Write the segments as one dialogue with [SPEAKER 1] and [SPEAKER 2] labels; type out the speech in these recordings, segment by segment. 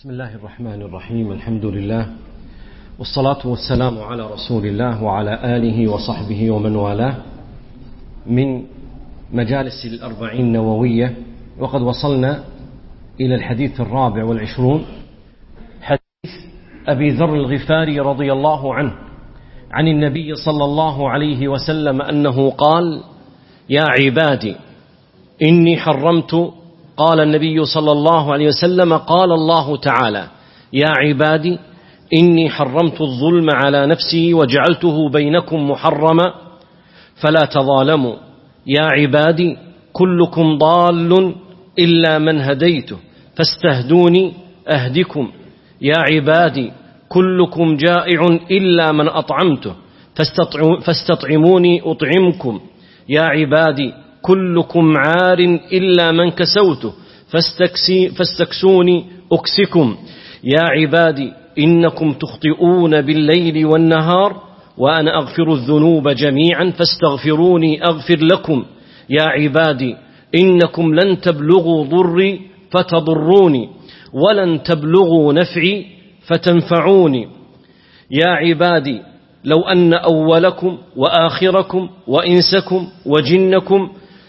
[SPEAKER 1] بسم الله الرحمن الرحيم. الحمد لله والصلاة والسلام على رسول الله وعلى آله وصحبه ومن والاه من مجالس الأربعين النووية، وقد وصلنا إلى الحديث 24 حديث أبي ذر الغفاري رضي الله عنه عن النبي صلى الله عليه وسلم أنه قال: يا عبادي إني حرمت، قال النبي صلى الله عليه وسلم: قال الله تعالى: يا عبادي إني حرمت الظلم على نفسي وجعلته بينكم محرما فلا تظالموا. يا عبادي كلكم ضال إلا من هديته فاستهدوني أهدكم. يا عبادي كلكم جائع إلا من أطعمته فاستطعموني أطعمكم. يا عبادي كلكم عار إلا من كسوته فاستكسوني أكسكم. يا عبادي إنكم تخطئون بالليل والنهار وأنا أغفر الذنوب جميعا فاستغفروني أغفر لكم. يا عبادي إنكم لن تبلغوا ضري فتضروني ولن تبلغوا نفعي فتنفعوني. يا عبادي لو أن أولكم وآخركم وإنسكم وجنكم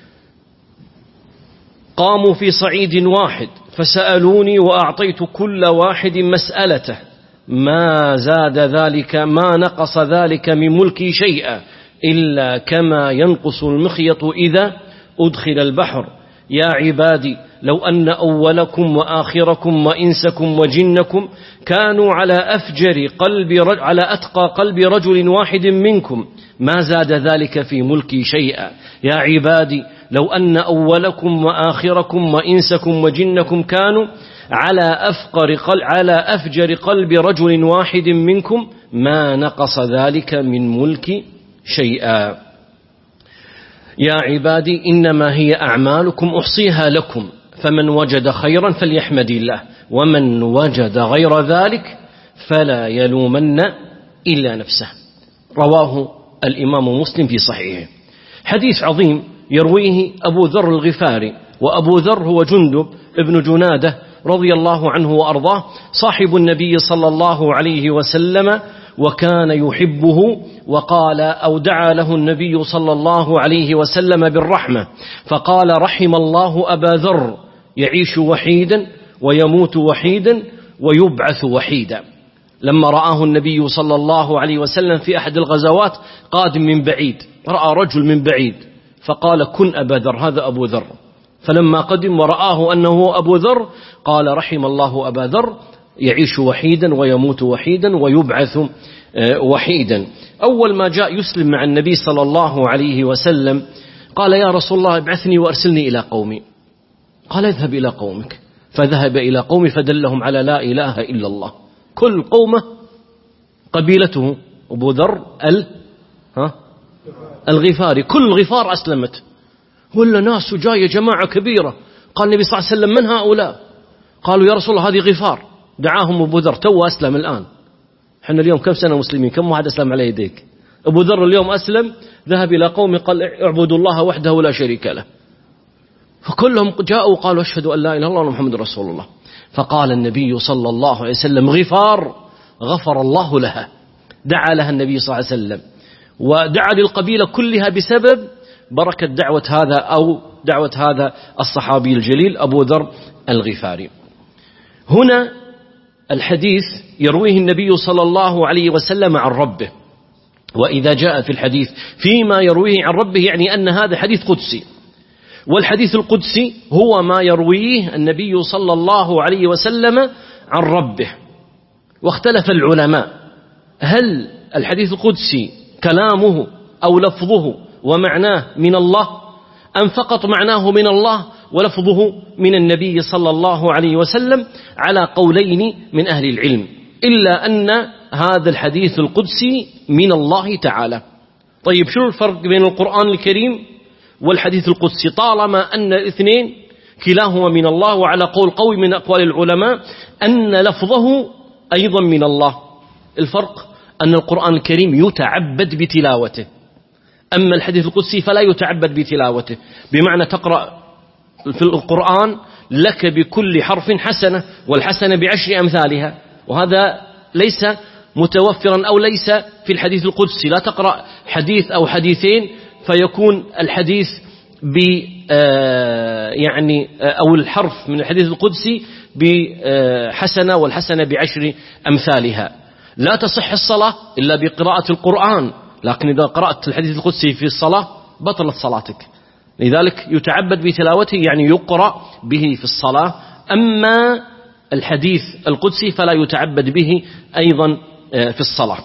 [SPEAKER 1] قاموا في صعيد واحد فسألوني وأعطيت كل واحد مسألته ما زاد ذلك ما نقص ذلك من ملكي شيئا إلا كما ينقص المخيط إذا أدخل البحر. يا عبادي لو أن أولكم وآخركم وإنسكم وجنكم كانوا على أتقى قلب رجل واحد منكم ما زاد ذلك في ملكي شيئا. يا عبادي لو أن أولكم وآخركم وإنسكم وجنكم كانوا على أفجر قلب رجل واحد منكم ما نقص ذلك من ملكي شيئا. يا عبادي إنما هي أعمالكم أحصيها لكم فمن وجد خيرا فليحمد الله ومن وجد غير ذلك فلا يلومن إلا نفسه. رواه الإمام مسلم في صحيحه. حديث عظيم يرويه أبو ذر الغفاري، وأبو ذر هو جندب ابن جنادة رضي الله عنه وأرضاه، صاحب النبي صلى الله عليه وسلم، وكان يحبه، وقال أو دعا له النبي صلى الله عليه وسلم بالرحمة فقال: رحم الله أبا ذر يعيش وحيدا ويموت وحيدا ويبعث وحيدا. لما رآه النبي صلى الله عليه وسلم في أحد الغزوات قادم من بعيد، رأى رجل من بعيد فقال: كن أبا ذر، هذا أبو ذر. فلما قدم ورآه أنه أبو ذر قال: رحم الله أبا ذر يعيش وحيدا ويموت وحيدا ويبعث وحيدا. أول ما جاء يسلم مع النبي صلى الله عليه وسلم قال: يا رسول الله ابعثني وأرسلني إلى قومي. قال: اذهب إلى قومك. فذهب إلى قومه فدلهم على لا إله إلا الله. كل قومه قبيلته أبو ذر الغفاري، كل غفار أسلمت، ولا ناس جاية جماعة كبيرة. قال النبي صلى الله عليه وسلم: من هؤلاء؟ قالوا: يا رسول الله هذه غفار. دعاهم أبو ذر، تو أسلم الآن. احنا اليوم كم سنة مسلمين؟ كم واحد أسلم على يديك؟ أبو ذر اليوم أسلم، ذهب إلى قومه قال: اعبدوا الله وحده ولا شريك له. فكلهم جاءوا وقالوا: أشهد أن لا إله إلا الله ومحمد رسول الله. فقال النبي صلى الله عليه وسلم: غفار غفر الله لها. دعا لها النبي صلى الله عليه وسلم، ودعا للقبيلة كلها بسبب بركة دعوة هذا الصحابي الجليل أبو ذر الغفاري. هنا الحديث يرويه النبي صلى الله عليه وسلم عن ربه، وإذا جاء في الحديث فيما يرويه عن ربه يعني أن هذا حديث قدسي، والحديث القدسي هو ما يرويه النبي صلى الله عليه وسلم عن ربه. واختلف العلماء هل الحديث القدسي كلامه أو لفظه ومعناه من الله، أم فقط معناه من الله ولفظه من النبي صلى الله عليه وسلم، على قولين من أهل العلم، إلا أن هذا الحديث القدسي من الله تعالى. طيب شو الفرق بين القرآن الكريم والحديث القدسي طالما أن الاثنين كلاهما من الله؟ وعلى قول قوي من أقوال العلماء أن لفظه أيضا من الله. الفرق أن القرآن الكريم يتعبد بتلاوته، أما الحديث القدسي فلا يتعبد بتلاوته، بمعنى تقرأ في القرآن لك بكل حرف حسنة والحسنة ب10 أمثالها. وهذا ليس متوفرا أو ليس في الحديث القدسي. لا تقرأ حديث أو حديثين فيكون الحديث يعني أو الحرف من الحديث القدسي بحسنة والحسنة ب10 أمثالها. لا تصح الصلاة إلا بقراءة القرآن، لكن إذا قرأت الحديث القدسي في الصلاة بطلت صلاتك. لذلك يتعبد بتلاوته، يعني يقرأ به في الصلاة. أما الحديث القدسي فلا يتعبد به أيضا في الصلاة.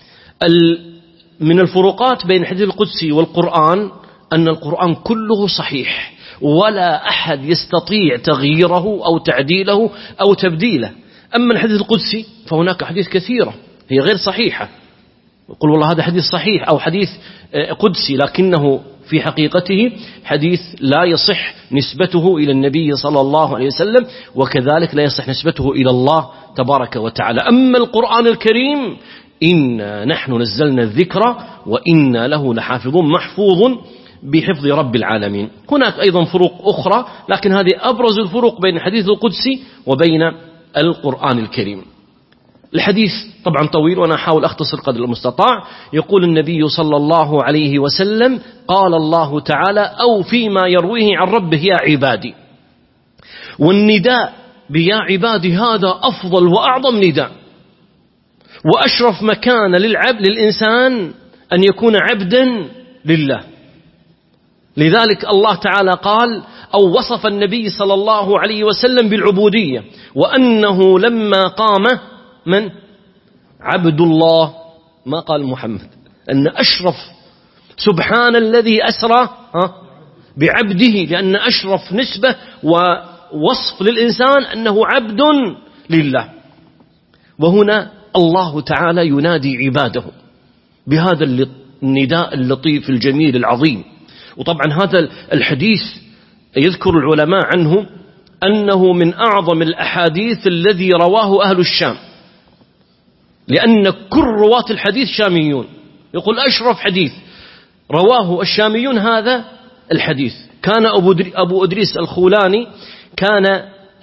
[SPEAKER 1] من الفروقات بين الحديث القدسي والقرآن أن القرآن كله صحيح ولا أحد يستطيع تغييره أو تعديله أو تبديله. أما الحديث القدسي فهناك حديث كثيرة هي غير صحيحة، يقول والله هذا حديث صحيح أو حديث قدسي، لكنه في حقيقته حديث لا يصح نسبته إلى النبي صلى الله عليه وسلم، وكذلك لا يصح نسبته إلى الله تبارك وتعالى. أما القرآن الكريم إنا نحن نزلنا الذكر وإنا له لحافظون، محفوظ بحفظ رب العالمين. هناك أيضا فروق أخرى، لكن هذه أبرز الفروق بين الحديث القدسي وبين القرآن الكريم. الحديث طبعا طويل وأنا أحاول أختصر قدر المستطاع. يقول النبي صلى الله عليه وسلم: قال الله تعالى أو فيما يرويه عن ربه يا عبادي. والنداء بيا عبادي هذا أفضل وأعظم نداء، وأشرف مكان للإنسان أن يكون عبدا لله. لذلك الله تعالى قال أو وصف النبي صلى الله عليه وسلم بالعبودية، وأنه لما قام من عبد الله، ما قال محمد، أن أشرف سبحان الذي أسرى بعبده، لأن أشرف نسبة ووصف للإنسان أنه عبد لله. وهنا الله تعالى ينادي عباده بهذا النداء اللطيف الجميل العظيم. وطبعا هذا الحديث يذكر العلماء عنه أنه من أعظم الأحاديث الذي رواه أهل الشام، لأن كل رواة الحديث شاميون. يقول أشرف حديث رواه الشاميون هذا الحديث. كان أبو أدريس الخولاني كان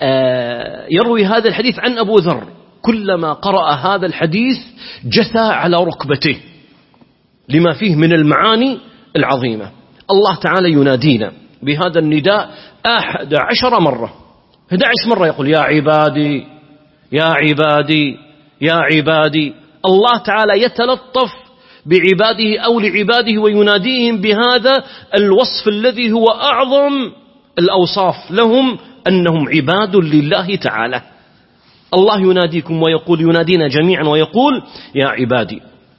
[SPEAKER 1] يروي هذا الحديث عن أبو ذر، كلما قرأ هذا الحديث جثى على ركبته لما فيه من المعاني العظيمة. الله تعالى ينادينا بهذا النداء 11 مرة، 11 مرة يقول يا عبادي يا عبادي يا عبادي. الله تعالى يتلطف بعباده أو لعباده ويناديهم بهذا الوصف الذي هو أعظم الأوصاف لهم، أنهم عباد لله تعالى. الله يناديكم ويقول، ينادينا جميعا ويقول يا عبادي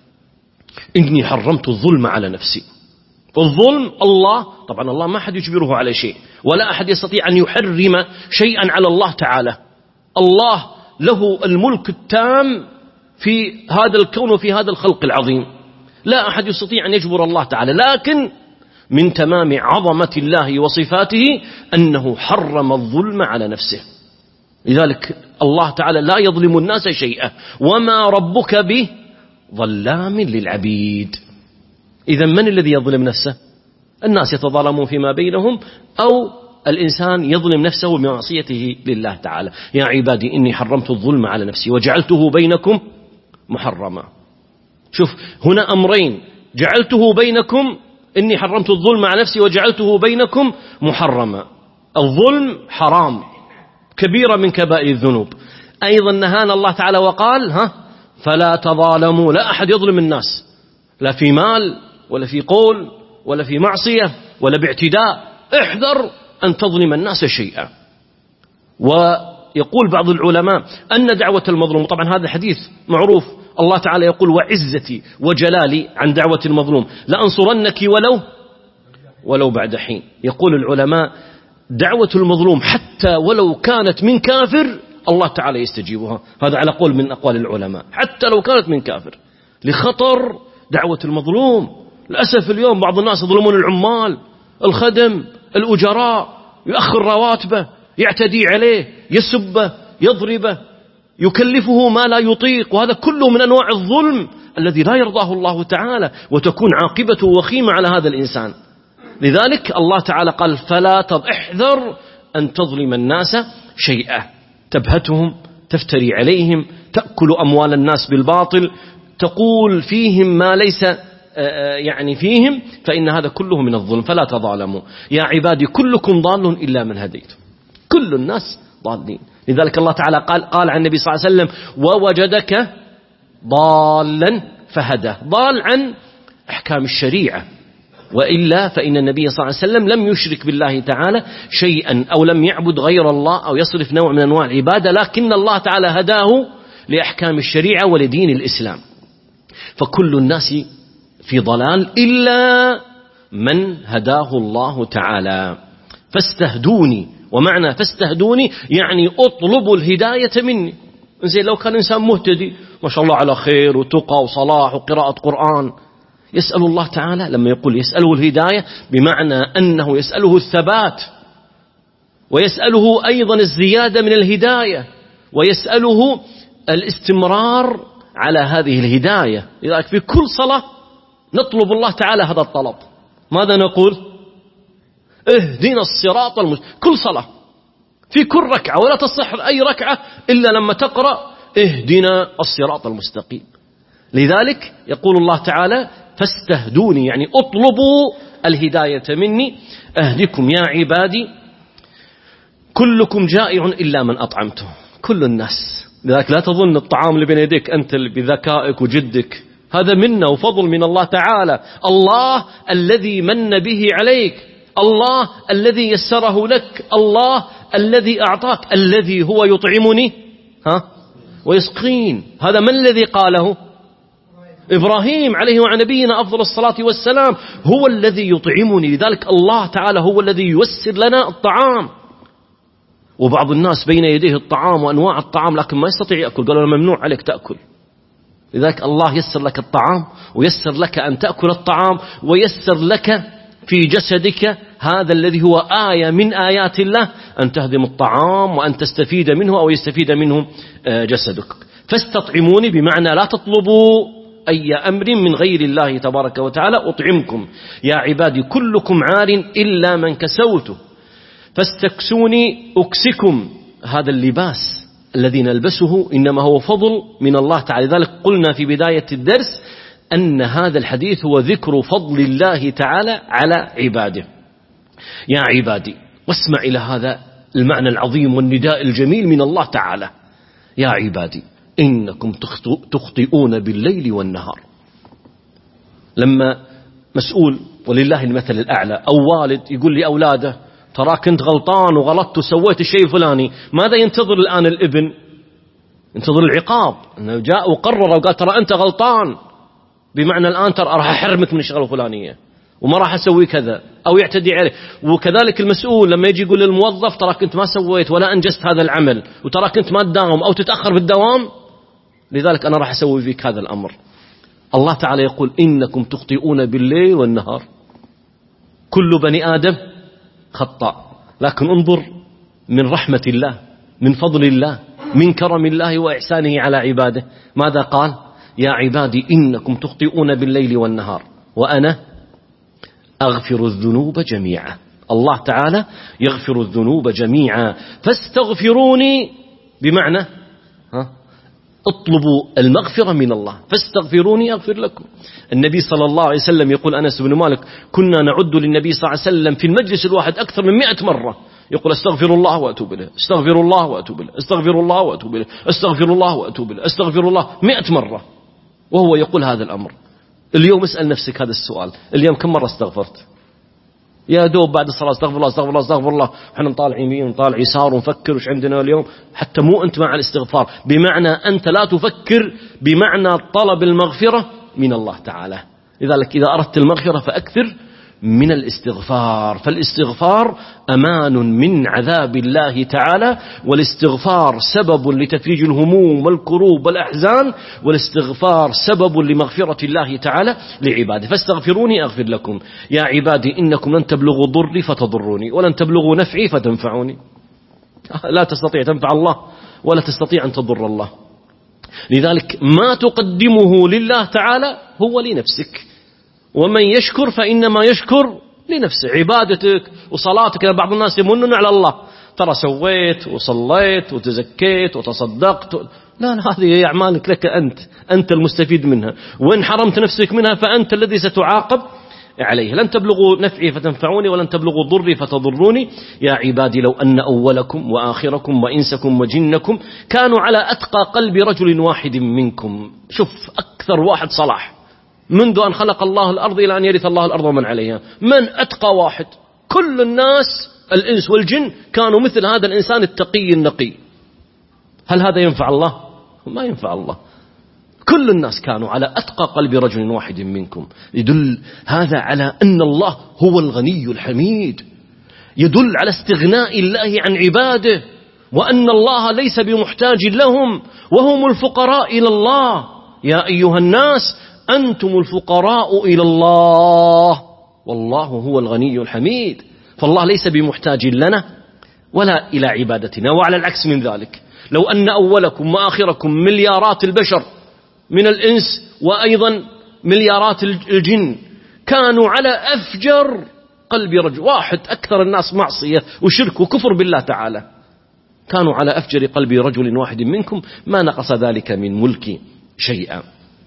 [SPEAKER 1] إني حرمت الظلم على نفسي. الظلم الله طبعا الله ما أحد يجبره على شيء، ولا أحد يستطيع أن يحرم شيئا على الله تعالى. الله له الملك التام في هذا الكون وفي هذا الخلق العظيم، لا أحد يستطيع أن يجبر الله تعالى. لكن من تمام عظمة الله وصفاته أنه حرم الظلم على نفسه. لذلك الله تعالى لا يظلم الناس شيئا وما ربك به ظلام للعبيد. إذا من الذي يظلم نفسه؟ الناس يتظالمون فيما بينهم، أو الإنسان يظلم نفسه بمعصيته لله تعالى. يا عبادي إني حرمت الظلم على نفسي وجعلته بينكم محرما. شوف هنا أمرين، جعلته بينكم، إني حرمت الظلم على نفسي وجعلته بينكم محرما. الظلم حرام، كبيرة من كبائر الذنوب. أيضا نهانا الله تعالى وقال فلا تظالموا، لا أحد يظلم الناس، لا في مال ولا في قول ولا في معصية ولا باعتداء. احذر أن تظلم الناس شيئا. ويقول بعض العلماء أن دعوة المظلوم، طبعا هذا حديث معروف، الله تعالى يقول وعزتي وجلالي عن دعوة المظلوم لأنصرنك ولو بعد حين. يقول العلماء دعوة المظلوم حتى ولو كانت من كافر الله تعالى يستجيبها. هذا على قول من أقوال العلماء، حتى لو كانت من كافر، لخطر دعوة المظلوم. للأسف اليوم بعض الناس يظلمون العمال، الخدم، الأجراء، يؤخر رواتبه، يعتدي عليه، يسبه، يضربه، يكلفه ما لا يطيق، وهذا كله من أنواع الظلم الذي لا يرضاه الله تعالى، وتكون عاقبته وخيمة على هذا الإنسان. لذلك الله تعالى قال فلا احذر أن تظلم الناس شيئا، تبهتهم، تفتري عليهم، تأكل أموال الناس بالباطل، تقول فيهم ما ليس يعني فيهم، فإن هذا كله من الظلم. فلا تظالموا. يا عبادي كلكم ضال إلا من هديته. كل الناس ضالين. لذلك الله تعالى قال عن النبي صلى الله عليه وسلم: ووجدك ضالا فهدى. ضال عن أحكام الشريعة، وإلا فإن النبي صلى الله عليه وسلم لم يشرك بالله تعالى شيئا، أو لم يعبد غير الله، أو يصرف نوع من أنواع العبادة، لكن الله تعالى هداه لأحكام الشريعة ولدين الإسلام. فكل الناس في ضلال إلا من هداه الله تعالى. فاستهدوني. ومعنى فاستهدوني يعني اطلبوا الهداية مني. زي لو كان إنسان مهتدي ما شاء الله على خير وتقى وصلاح وقراءة قرآن، يسأل الله تعالى لما يقول يسأله الهداية بمعنى أنه يسأله الثبات، ويسأله أيضا الزيادة من الهداية، ويسأله الاستمرار على هذه الهداية. لذلك في كل صلاة نطلب الله تعالى هذا الطلب. ماذا نقول؟ اهدنا الصراط المستقيم. كل صلاة في كل ركعة، ولا تصح أي ركعة إلا لما تقرأ اهدنا الصراط المستقيم. لذلك يقول الله تعالى فاستهدوني، يعني اطلبوا الهداية مني أهدكم يا عبادي كلكم جائع إلا من أطعمته. كل الناس. لذلك لا تظن الطعام اللي بين يديك أنت بذكائك وجدك، هذا منا وفضل من الله تعالى. الله الذي من به عليك، الله الذي يسره لك، الله الذي أعطاك، الذي هو يطعمني ويسقين. هذا من الذي قاله؟ إبراهيم عليه وعلى نبينا أفضل الصلاة والسلام. هو الذي يطعمني. لذلك الله تعالى هو الذي ييسر لنا الطعام. وبعض الناس بين يديه الطعام وأنواع الطعام لكن ما يستطيع يأكل، قالوا ممنوع عليك تأكل. لذلك الله يسر لك الطعام، ويسر لك أن تأكل الطعام، ويسر لك في جسدك هذا الذي هو آية من آيات الله أن تهضم الطعام وأن تستفيد منه أو يستفيد منه جسدك. فاستطعموني بمعنى لا تطلبوا أي أمر من غير الله تبارك وتعالى أطعمكم. يا عبادي كلكم عار إلا من كسوته فاستكسوني أكسكم. هذا اللباس الذي نلبسه إنما هو فضل من الله تعالى. لذلك قلنا في بداية الدرس أن هذا الحديث هو ذكر فضل الله تعالى على عباده. يا عبادي، واسمع إلى هذا المعنى العظيم والنداء الجميل من الله تعالى. يا عبادي إنكم تخطئون بالليل والنهار. لما مسؤول ولله المثل الأعلى أو والد يقول لأولاده ترى كنت غلطان وغلطت وسويت الشيء الفلاني، ماذا ينتظر الآن الابن؟ ينتظر العقاب، أنه جاء وقرر وقال ترى أنت غلطان، بمعنى الآن ترى راح أحرمك من الشغلة الفلانية وما راح أسوي كذا، أو يعتدي عليه. وكذلك المسؤول لما يجي يقول للموظف ترى كنت ما سويت ولا أنجزت هذا العمل، وترى كنت ما تداوم أو تتأخر بالدوام، لذلك أنا راح أسوي فيك هذا الأمر. الله تعالى يقول إنكم تخطئون بالليل والنهار. كل بني آدم خطأ، لكن انظر من رحمة الله، من فضل الله، من كرم الله وإحسانه على عباده. ماذا قال؟ يا عبادي إنكم تخطئون بالليل والنهار وأنا أغفر الذنوب جميعا. الله تعالى يغفر الذنوب جميعا. فاستغفروني بمعنى اطلبوا المغفرة من الله. فاستغفروني أغفر لكم. النبي صلى الله عليه وسلم يقول أنس بن مالك كنا نعد للنبي صلى الله عليه وسلم في المجلس الواحد أكثر من 100 مرة يقول استغفر الله وأتوب إليه، استغفر الله وأتوب إليه، استغفر الله وأتوب إليه، استغفر الله وأتوب إليه، استغفر الله 100 مرة، وهو يقول هذا الأمر. اليوم اسأل نفسك هذا السؤال، اليوم كم مرة استغفرت؟ يا دوب بعد الصلاة استغفر الله استغفر الله استغفر الله، احنا نطالع يمين ونطالع يسار ونفكر وش عندنا اليوم. حتى مو أنت مع الاستغفار، بمعنى أنت لا تفكر بمعنى طلب المغفرة من الله تعالى. لذلك إذا أردت المغفرة فأكثر من الاستغفار. فالاستغفار أمان من عذاب الله تعالى، والاستغفار سبب لتفريج الهموم والكروب والأحزان، والاستغفار سبب لمغفرة الله تعالى لعباده. فاستغفروني أغفر لكم. يا عبادي إنكم لن تبلغوا ضري فتضروني ولن تبلغوا نفعي فتنفعوني. لا تستطيع تنفع الله ولا تستطيع أن تضر الله. لذلك ما تقدمه لله تعالى هو لنفسك، ومن يشكر فإنما يشكر لنفسه. عبادتك وصلاتك، بعض الناس يمنون على الله ترى سويت وصليت وتزكيت وتصدقت. لا هذه أعمالك لك أنت المستفيد منها، وإن حرمت نفسك منها فأنت الذي ستعاقب عليه. لن تبلغوا نفعي فتنفعوني ولن تبلغوا ضري فتضروني. يا عبادي لو أن أولكم وآخركم وإنسكم وجنكم كانوا على أتقى قلب رجل واحد منكم. شوف أكثر واحد صلاح منذ أن خلق الله الأرض إلى أن يرث الله الأرض ومن عليها، من أتقى واحد؟ كل الناس الإنس والجن كانوا مثل هذا الإنسان التقي النقي. هل هذا ينفع الله؟ ما ينفع الله. كل الناس كانوا على أتقى قلب رجل واحد منكم. يدل هذا على أن الله هو الغني الحميد، يدل على استغناء الله عن عباده، وأن الله ليس بمحتاج لهم وهم الفقراء إلى الله. يا أيها الناس أنتم الفقراء إلى الله والله هو الغني الحميد. فالله ليس بمحتاج لنا ولا إلى عبادتنا. وعلى العكس من ذلك، لو أن أولكم وآخركم مليارات البشر من الإنس وأيضا مليارات الجن كانوا على أفجر قلب رجل واحد، أكثر الناس معصية وشرك وكفر بالله تعالى، كانوا على أفجر قلب رجل واحد منكم ما نقص ذلك من ملكي شيئا.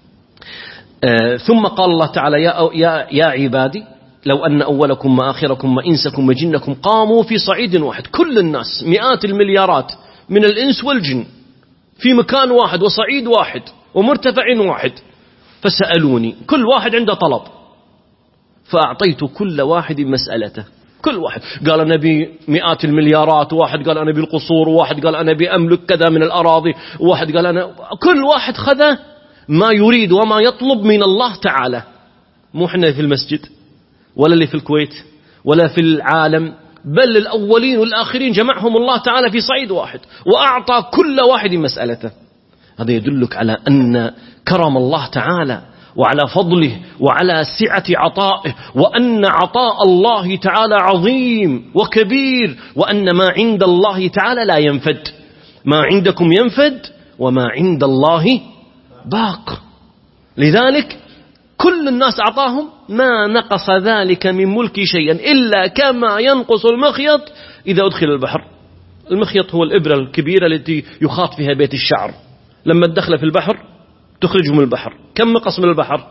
[SPEAKER 1] ثم قال الله تعالى يا عبادي لو أن أولكم وآخركم وإنسكم وجنكم قاموا في صعيد واحد. كل الناس مئات المليارات من الإنس والجن في مكان واحد وصعيد واحد ومرتفع واحد، فسألوني، كل واحد عنده طلب، فأعطيت كل واحد مسألته. كل واحد قال أنا بي مئات المليارات، وواحد قال أنا بي القصور، وواحد قال أنا بي أملك كذا من الأراضي، وواحد قال أنا. كل واحد خذ ما يريد وما يطلب من الله تعالى. مو احنا في المسجد ولا اللي في الكويت ولا في العالم، بل الأولين والآخرين جمعهم الله تعالى في صعيد واحد وأعطى كل واحد مسألته. هذا يدلك على أن كرم الله تعالى وعلى فضله وعلى سعة عطائه، وأن عطاء الله تعالى عظيم وكبير، وأن ما عند الله تعالى لا ينفد. ما عندكم ينفد وما عند الله باق. لذلك كل الناس أعطاهم ما نقص ذلك من ملك شيئا إلا كما ينقص المخيط إذا أدخل البحر. المخيط هو الإبرة الكبيرة التي يخاط فيها بيت الشعر، لما تدخل في البحر تخرجه من البحر، كم نقص من البحر؟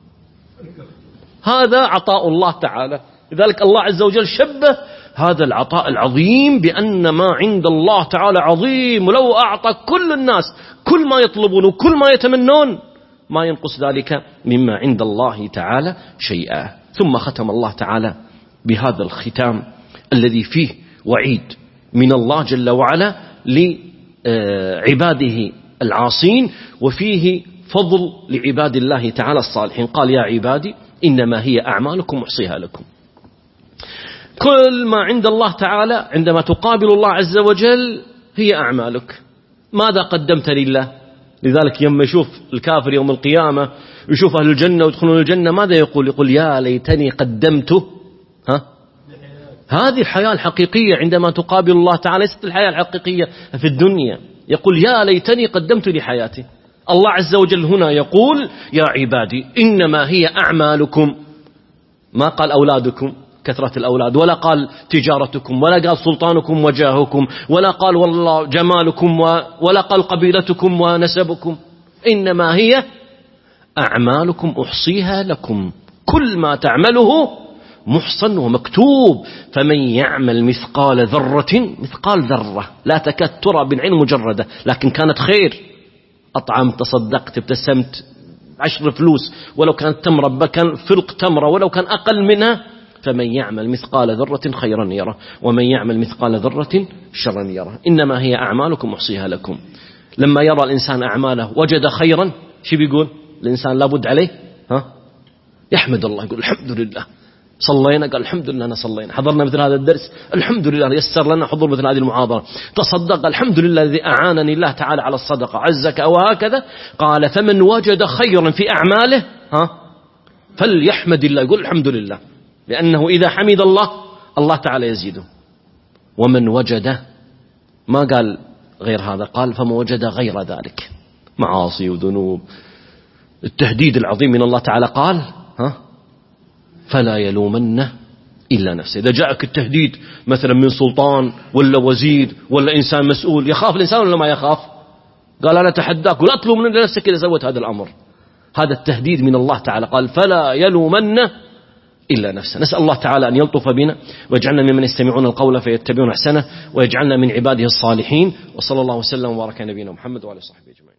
[SPEAKER 1] هذا عطاء الله تعالى. لذلك الله عز وجل شبه هذا العطاء العظيم بأن ما عند الله تعالى عظيم، ولو أعطى كل الناس كل ما يطلبون وكل ما يتمنون ما ينقص ذلك مما عند الله تعالى شيئا. ثم ختم الله تعالى بهذا الختام الذي فيه وعيد من الله جل وعلا لعباده العاصين، وفيه فضل لعباد الله تعالى الصالحين. قال يا عبادي إنما هي أعمالكم أحصيها لكم. كل ما عند الله تعالى عندما تقابل الله عز وجل هي أعمالك. ماذا قدمت لله؟ لذلك يوم يشوف الكافر يوم القيامة يشوف أهل الجنة ويدخلون الجنة ماذا يقول؟ يقول يا ليتني قدمت هذه الحياة الحقيقية عندما تقابل الله تعالى، ليست الحياة الحقيقية في الدنيا. يقول يا ليتني قدمت لحياتي. الله عز وجل هنا يقول يا عبادي إنما هي أعمالكم، ما قال أولادكم كثرة الأولاد، ولا قال تجارتكم، ولا قال سلطانكم وجاهكم، ولا قال والله جمالكم، ولا قال قبيلتكم ونسبكم. إنما هي أعمالكم أحصيها لكم. كل ما تعمله محصن ومكتوب. فمن يعمل مثقال ذرة، مثقال ذرة لا تكاد ترى بالعين مجردة، لكن كانت خير، أطعمت تصدقت ابتسمت 10 فلوس، ولو كانت تمرة بكن فرق تمرة ولو كان أقل منها. فمن يعمل مثقال ذرة خيرا يره ومن يعمل مثقال ذرة شرا يره. إنما هي أعمالكم أحصيها لكم. لما يرى الإنسان أعماله وجد خيرا شو بيقول الإنسان؟ لابد عليه يحمد الله، يقول الحمد لله. صلينا قال الحمد لله أنا صلينا. حضرنا مثل هذا الدرس الحمد لله يسر لنا حضور مثل هذه المحاضرة. تصدق الحمد لله الذي أعانني الله تعالى على الصدقة عزك. وهكذا قال فمن وجد خيرا في أعماله فليحمد الله، يقول الحمد لله، لأنه إذا حمد الله الله تعالى يزيده. ومن وجد ما قال غير هذا، قال فمن وجد غير ذلك معاصي وذنوب، التهديد العظيم من الله تعالى، قال فلا يلومن إلا نفسه. إذا جاءك التهديد مثلا من سلطان ولا وزير ولا إنسان مسؤول، يخاف الإنسان ولا ما يخاف؟ قال أنا أتحداك ولا أطلب من نفسك إذا سويت هذا الأمر. هذا التهديد من الله تعالى، قال فلا يلومن إلا نفسه. نسأل الله تعالى أن يلطف بنا ويجعلنا ممن يستمعون القول فيتبعون أحسنه، ويجعلنا من عباده الصالحين. وصلى الله وسلم وبارك على نبينا محمد وعلى صحبه أجمعين.